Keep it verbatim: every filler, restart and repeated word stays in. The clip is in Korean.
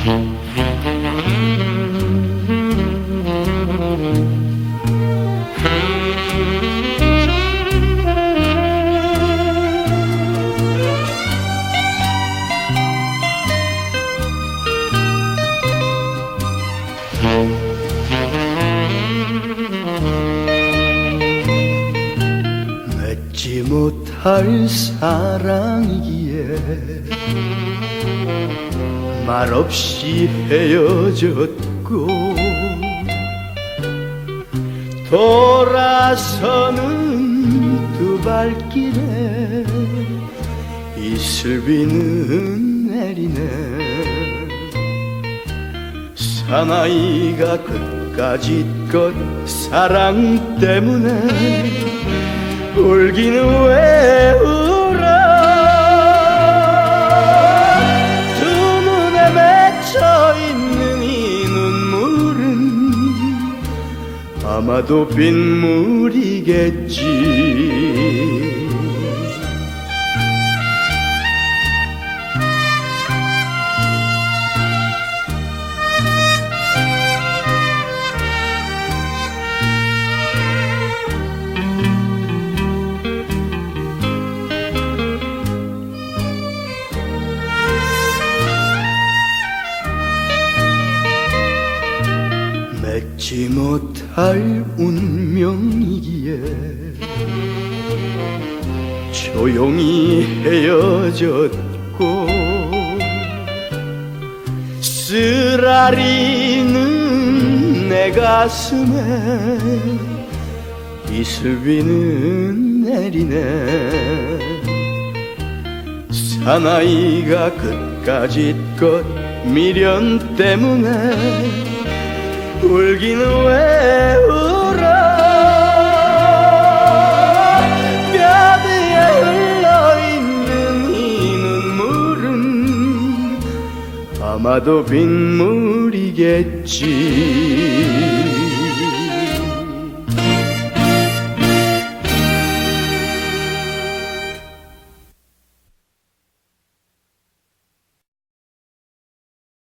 맺지 못할 사랑이기에 말없이 헤어졌고 돌아서는 두 발길에 이슬비는 내리네. 사나이가 끝까지껏 사랑 때문에 울기는 왜 울어. 두 눈에 맺혀있는 이 눈물은 아마도 빗물이겠지. 맺지 못할 운명이기에 조용히 헤어졌고 쓰라리는 내 가슴에 이슬비는 내리네. 사나이가 끝까지껏 미련 때문에 울기는 왜 울어. 뼈대에 흘러있는 이 눈물은 아마도 빗물이겠지.